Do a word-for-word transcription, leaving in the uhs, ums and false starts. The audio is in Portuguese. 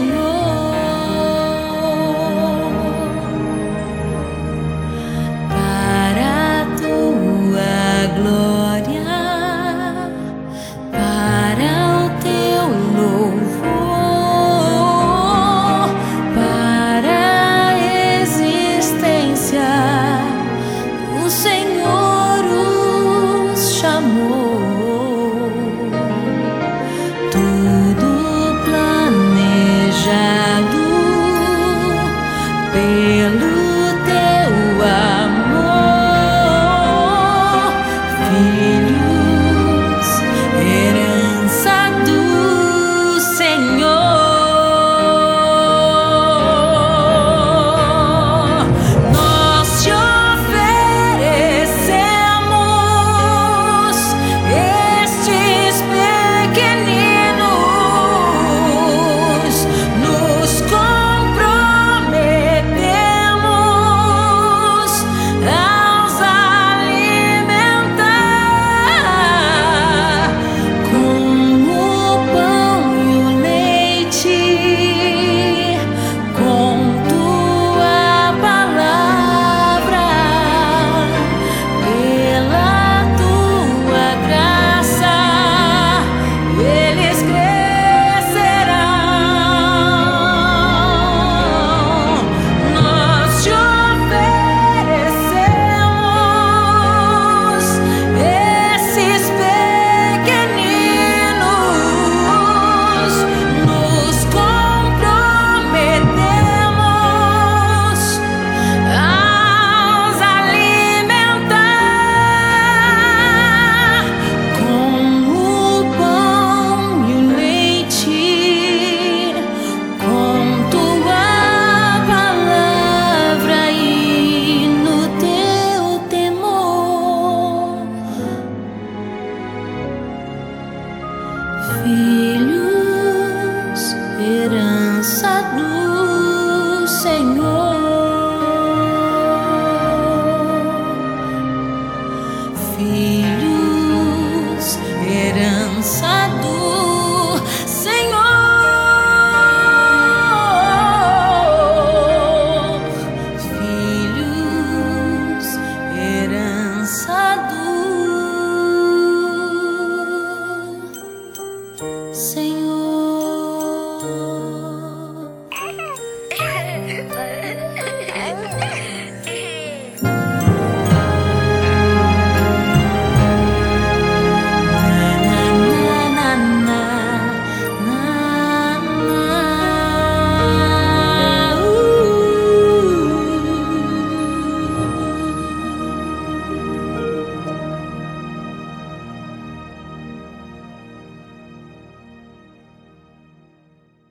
para a tua glória, para o teu louvor, para a existência, o Senhor os chamou. Tudo planejado pelo teu amor, filhos, herança do Senhor. Nós te oferecemos estes pequeninos, nos comprometemos aos alimentar com o pão e o leite, com tua palavra, pela tua graça, eles crescerão. Nós te oferecemos esses pequeninos, nos comprometemos aos alimentar com o pão e o leite, com tua palavra e no teu temor. Filhos, herança do